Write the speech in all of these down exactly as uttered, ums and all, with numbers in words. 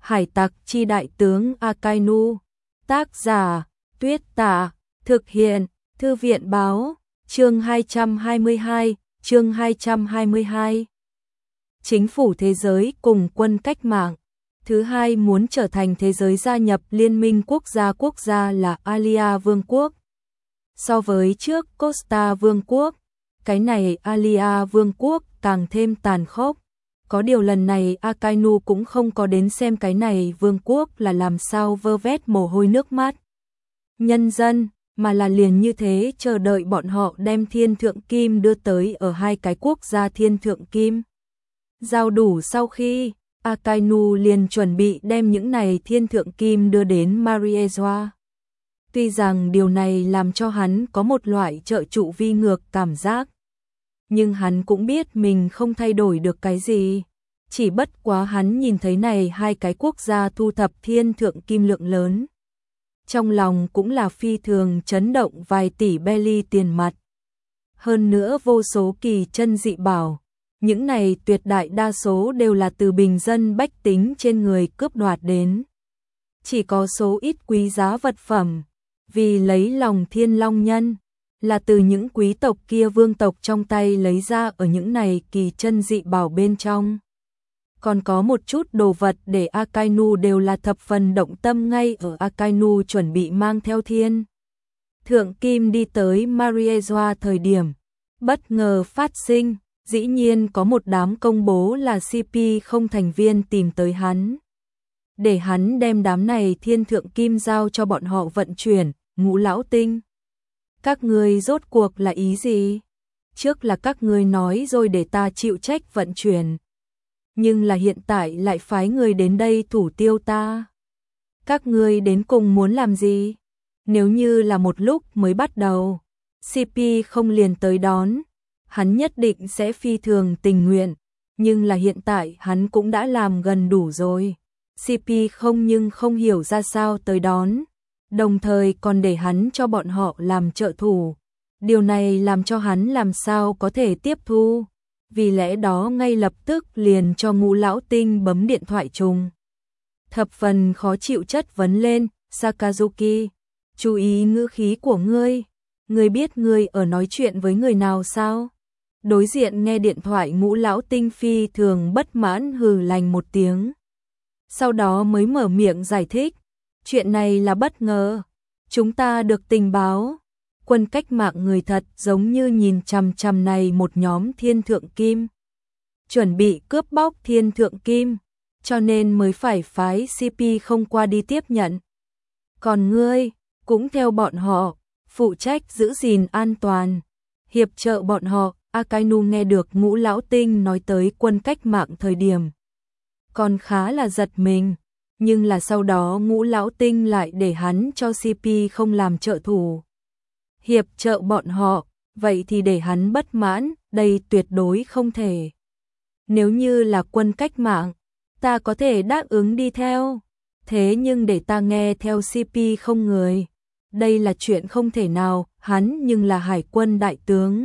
Hải tặc chi đại tướng Akainu. Tác giả, Tuyết Tả. Thực hiện, Thư viện báo. Chương hai trăm hai mươi hai, chương hai trăm hai mươi hai. Chính phủ thế giới cùng quân cách mạng. Thứ hai muốn trở thành thế giới gia nhập Liên minh quốc gia quốc gia là Alia Vương quốc. So với trước Costa Vương quốc, cái này Alia Vương quốc càng thêm tàn khốc. Có điều lần này Akainu cũng không có đến xem cái này vương quốc là làm sao vơ vét mồ hôi nước mắt nhân dân, mà là liền như thế chờ đợi bọn họ đem thiên thượng kim đưa tới ở hai cái quốc gia thiên thượng kim. Giao đủ sau khi, Akainu liền chuẩn bị đem những này thiên thượng kim đưa đến Mariejoa. Tuy rằng điều này làm cho hắn có một loại trợ trụ vi ngược cảm giác, nhưng hắn cũng biết mình không thay đổi được cái gì. Chỉ bất quá hắn nhìn thấy này hai cái quốc gia thu thập thiên thượng kim lượng lớn. Trong lòng cũng là phi thường chấn động vài tỷ belly tiền mặt. Hơn nữa vô số kỳ chân dị bảo. Những này tuyệt đại đa số đều là từ bình dân bách tính trên người cướp đoạt đến. Chỉ có số ít quý giá vật phẩm, vì lấy lòng thiên long nhân, là từ những quý tộc kia vương tộc trong tay lấy ra ở những này kỳ chân dị bảo bên trong. Còn có một chút đồ vật để Akainu đều là thập phần động tâm ngay ở Akainu chuẩn bị mang theo thiên thượng kim đi tới Mariejoa thời điểm. Bất ngờ phát sinh, dĩ nhiên có một đám công bố là xê pê không thành viên tìm tới hắn. Để hắn đem đám này thiên thượng kim giao cho bọn họ vận chuyển. Ngũ lão tinh, các ngươi rốt cuộc là ý gì? Trước là các ngươi nói rồi để ta chịu trách vận chuyển, nhưng là hiện tại lại phái người đến đây thủ tiêu ta. Các ngươi đến cùng muốn làm gì? Nếu như là một lúc mới bắt đầu, xê pê không liền tới đón, hắn nhất định sẽ phi thường tình nguyện, nhưng là hiện tại hắn cũng đã làm gần đủ rồi. xê pê không nhưng không hiểu ra sao tới đón, đồng thời còn để hắn cho bọn họ làm trợ thủ. Điều này làm cho hắn làm sao có thể tiếp thu. Vì lẽ đó ngay lập tức liền cho Ngũ lão tinh bấm điện thoại trùng. Thập phần khó chịu chất vấn lên, Sakazuki, chú ý ngữ khí của ngươi, ngươi biết ngươi ở nói chuyện với người nào sao? Đối diện nghe điện thoại Ngũ lão tinh phi thường bất mãn hừ lành một tiếng. Sau đó mới mở miệng giải thích, chuyện này là bất ngờ, chúng ta được tình báo. Quân cách mạng người thật giống như nhìn chằm chằm này một nhóm thiên thượng kim, chuẩn bị cướp bóc thiên thượng kim, cho nên mới phải phái xê pê không qua đi tiếp nhận. Còn ngươi, cũng theo bọn họ, phụ trách giữ gìn an toàn, hiệp trợ bọn họ. Akainu nghe được Ngũ lão tinh nói tới quân cách mạng thời điểm, còn khá là giật mình, nhưng là sau đó Ngũ lão tinh lại để hắn cho xê pê không làm trợ thủ. Hiệp trợ bọn họ, vậy thì để hắn bất mãn, đây tuyệt đối không thể. Nếu như là quân cách mạng, ta có thể đáp ứng đi theo, thế nhưng để ta nghe theo xê pê không người, đây là chuyện không thể nào. Hắn nhưng là hải quân đại tướng.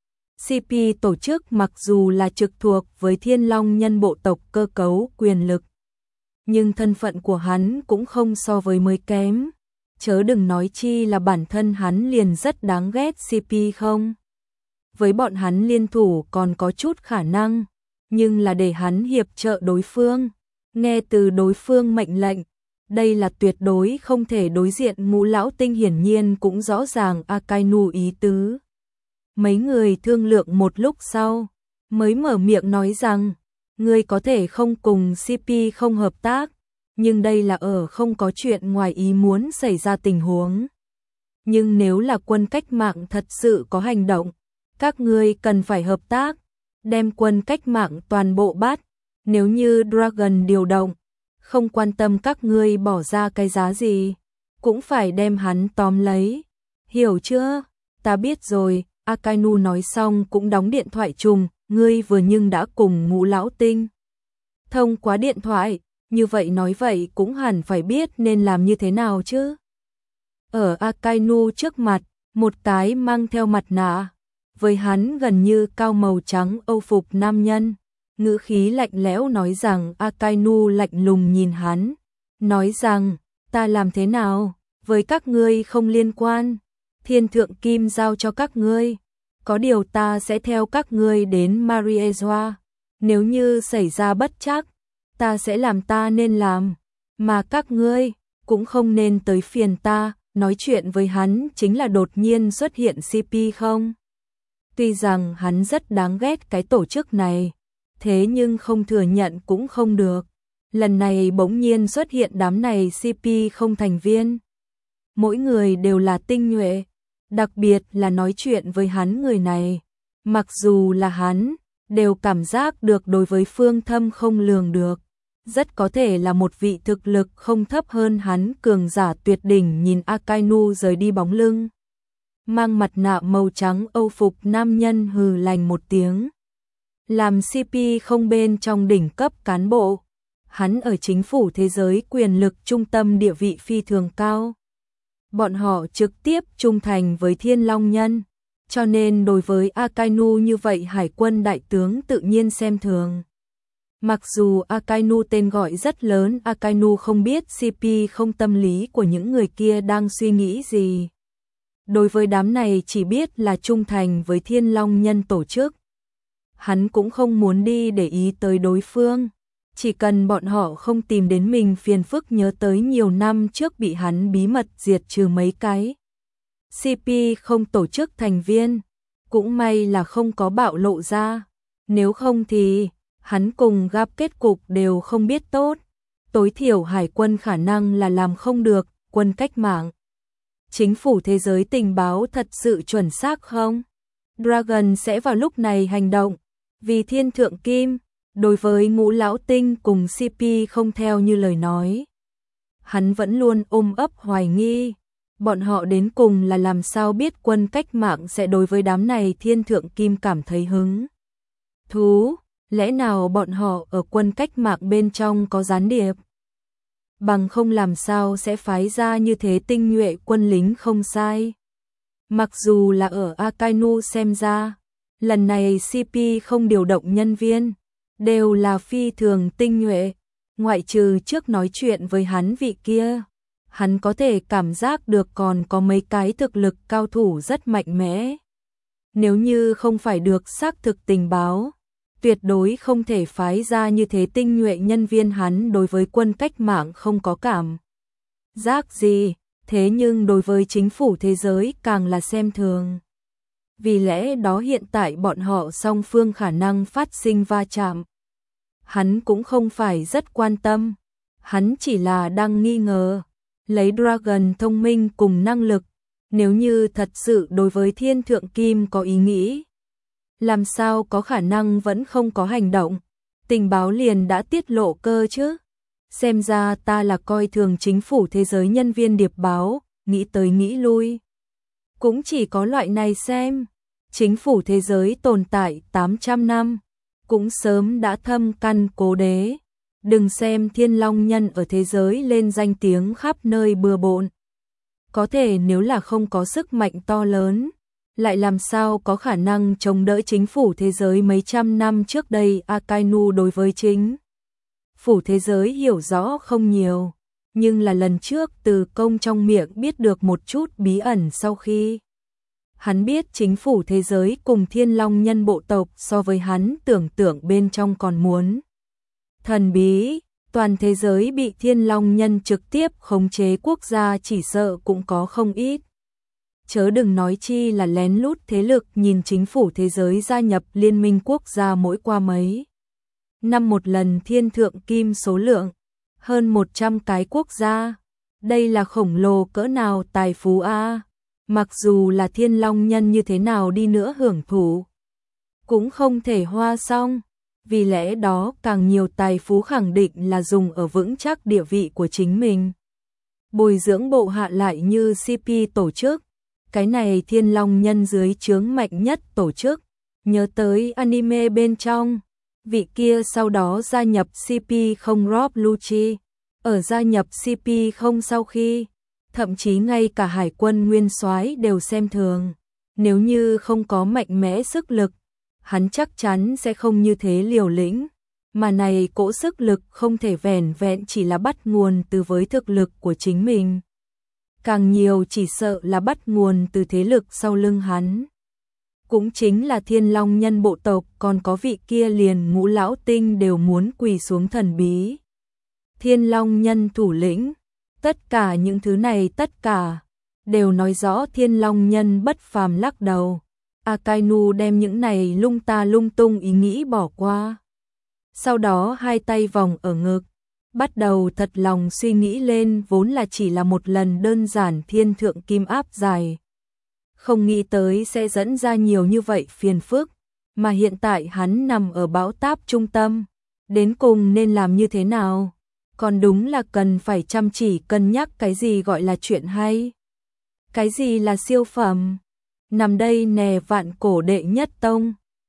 xê pê tổ chức mặc dù là trực thuộc với Thiên Long nhân bộ tộc cơ cấu quyền lực, nhưng thân phận của hắn cũng không so với mới kém. Chớ đừng nói chi là bản thân hắn liền rất đáng ghét xê pê không. Với bọn hắn liên thủ còn có chút khả năng, nhưng là để hắn hiệp trợ đối phương, nghe từ đối phương mệnh lệnh, đây là tuyệt đối không thể. Đối diện Ngũ lão tinh hiển nhiên cũng rõ ràng Akainu ý tứ. Mấy người thương lượng một lúc sau, mới mở miệng nói rằng, ngươi có thể không cùng xê pê không hợp tác, nhưng đây là ở không có chuyện ngoài ý muốn xảy ra tình huống. Nhưng nếu là quân cách mạng thật sự có hành động, các ngươi cần phải hợp tác, đem quân cách mạng toàn bộ bắt. Nếu như Dragon điều động, không quan tâm các ngươi bỏ ra cái giá gì, cũng phải đem hắn tóm lấy. Hiểu chưa? Ta biết rồi. Akainu nói xong cũng đóng điện thoại trùng. Ngươi vừa nhưng đã cùng Ngũ lão tinh thông qua điện thoại, như vậy nói vậy cũng hẳn phải biết nên làm như thế nào chứ. Ở Akainu trước mặt, một cái mang theo mặt nạ, với hắn gần như cao màu trắng âu phục nam nhân, ngữ khí lạnh lẽo nói rằng Akainu lạnh lùng nhìn hắn, nói rằng, ta làm thế nào, với các ngươi không liên quan, thiên thượng kim giao cho các ngươi, có điều ta sẽ theo các ngươi đến Mariejoa, nếu như xảy ra bất trắc, ta sẽ làm ta nên làm, mà các ngươi cũng không nên tới phiền ta. Nói chuyện với hắn chính là đột nhiên xuất hiện xê pê không? Tuy rằng hắn rất đáng ghét cái tổ chức này, thế nhưng không thừa nhận cũng không được. Lần này bỗng nhiên xuất hiện đám này xê pê không thành viên. Mỗi người đều là tinh nhuệ, đặc biệt là nói chuyện với hắn người này. Mặc dù là hắn, đều cảm giác được đối với Phương Thâm không lường được. Rất có thể là một vị thực lực không thấp hơn hắn cường giả tuyệt đỉnh. Nhìn Akainu rời đi bóng lưng, mang mặt nạ màu trắng âu phục nam nhân hừ lạnh một tiếng. Làm xê pê không bên trong đỉnh cấp cán bộ, hắn ở chính phủ thế giới quyền lực trung tâm địa vị phi thường cao. Bọn họ trực tiếp trung thành với Thiên Long Nhân, cho nên đối với Akainu như vậy hải quân đại tướng tự nhiên xem thường. Mặc dù Akainu tên gọi rất lớn, Akainu không biết xê pê không tâm lý của những người kia đang suy nghĩ gì. Đối với đám này chỉ biết là trung thành với Thiên Long Nhân tổ chức. Hắn cũng không muốn đi để ý tới đối phương. Chỉ cần bọn họ không tìm đến mình phiền phức, nhớ tới nhiều năm trước bị hắn bí mật diệt trừ mấy cái xê pê không tổ chức thành viên. Cũng may là không có bạo lộ ra. Nếu không thì hắn cùng gặp kết cục đều không biết tốt. Tối thiểu hải quân khả năng là làm không được. Quân cách mạng, chính phủ thế giới tình báo thật sự chuẩn xác không? Dragon sẽ vào lúc này hành động. Vì Thiên Thượng Kim, đối với Ngũ Lão Tinh cùng xê pê không theo như lời nói, hắn vẫn luôn ôm ấp hoài nghi. Bọn họ đến cùng là làm sao biết quân cách mạng sẽ đối với đám này Thiên Thượng Kim cảm thấy hứng thú? Lẽ nào bọn họ ở quân cách mạng bên trong có gián điệp? Bằng không làm sao sẽ phái ra như thế tinh nhuệ quân lính không sai. Mặc dù là ở Akainu xem ra, lần này xê pê không điều động nhân viên, đều là phi thường tinh nhuệ, ngoại trừ trước nói chuyện với hắn vị kia. Hắn có thể cảm giác được còn có mấy cái thực lực cao thủ rất mạnh mẽ. Nếu như không phải được xác thực tình báo, tuyệt đối không thể phái ra như thế tinh nhuệ nhân viên. Hắn đối với quân cách mạng không có cảm giác gì, thế nhưng đối với chính phủ thế giới càng là xem thường. Vì lẽ đó hiện tại bọn họ song phương khả năng phát sinh va chạm, hắn cũng không phải rất quan tâm. Hắn chỉ là đang nghi ngờ, lấy Dragon thông minh cùng năng lực, nếu như thật sự đối với Thiên Thượng Kim có ý nghĩ, làm sao có khả năng vẫn không có hành động. Tình báo liền đã tiết lộ cơ chứ. Xem ra ta là coi thường chính phủ thế giới nhân viên điệp báo. Nghĩ tới nghĩ lui, cũng chỉ có loại này xem. Chính phủ thế giới tồn tại tám trăm năm, cũng sớm đã thâm căn cố đế. Đừng xem Thiên Long Nhân ở thế giới lên danh tiếng khắp nơi bừa bộn, có thể nếu là không có sức mạnh to lớn, lại làm sao có khả năng chống đỡ chính phủ thế giới mấy trăm năm trước đây. Akainu đối với chính phủ thế giới hiểu rõ không nhiều, nhưng là lần trước từ công trong miệng biết được một chút bí ẩn. Sau khi hắn biết chính phủ thế giới cùng Thiên Long Nhân bộ tộc so với hắn tưởng tượng bên trong còn muốn thần bí, toàn thế giới bị Thiên Long Nhân trực tiếp khống chế quốc gia chỉ sợ cũng có không ít. Chớ đừng nói chi là lén lút thế lực. Nhìn chính phủ thế giới gia nhập liên minh quốc gia mỗi qua mấy năm một lần Thiên Thượng Kim số lượng hơn một trăm cái quốc gia, đây là khổng lồ cỡ nào tài phú a. Mặc dù là Thiên Long Nhân như thế nào đi nữa hưởng thụ cũng không thể hoa xong, vì lẽ đó càng nhiều tài phú khẳng định là dùng ở vững chắc địa vị của chính mình. Bồi dưỡng bộ hạ lại như xê pê tổ chức, cái này Thiên Long Nhân dưới trướng mạnh nhất tổ chức. Nhớ tới anime bên trong, vị kia sau đó gia nhập xê pê không Rob Lucci, ở gia nhập xê pê không sau khi, thậm chí ngay cả hải quân nguyên soái đều xem thường. Nếu như không có mạnh mẽ sức lực, hắn chắc chắn sẽ không như thế liều lĩnh, mà này cỗ sức lực không thể vẻn vẹn chỉ là bắt nguồn từ với thực lực của chính mình. Càng nhiều chỉ sợ là bắt nguồn từ thế lực sau lưng hắn. Cũng chính là Thiên Long Nhân bộ tộc, còn có vị kia liền Ngũ Lão Tinh đều muốn quỳ xuống thần bí Thiên Long Nhân thủ lĩnh. Tất cả những thứ này tất cả đều nói rõ Thiên Long Nhân bất phàm lắc đầu. Akainu đem những này lung ta lung tung ý nghĩ bỏ qua. Sau đó hai tay vòng ở ngực, bắt đầu thật lòng suy nghĩ lên vốn là chỉ là một lần đơn giản thiên thượng kim áp dài. Không nghĩ tới sẽ dẫn ra nhiều như vậy phiền phức, mà hiện tại hắn nằm ở bão táp trung tâm. Đến cùng nên làm như thế nào? Còn đúng là cần phải chăm chỉ cân nhắc cái gì gọi là chuyện hay. Cái gì là siêu phẩm? Nằm đây nè vạn cổ đệ nhất tông.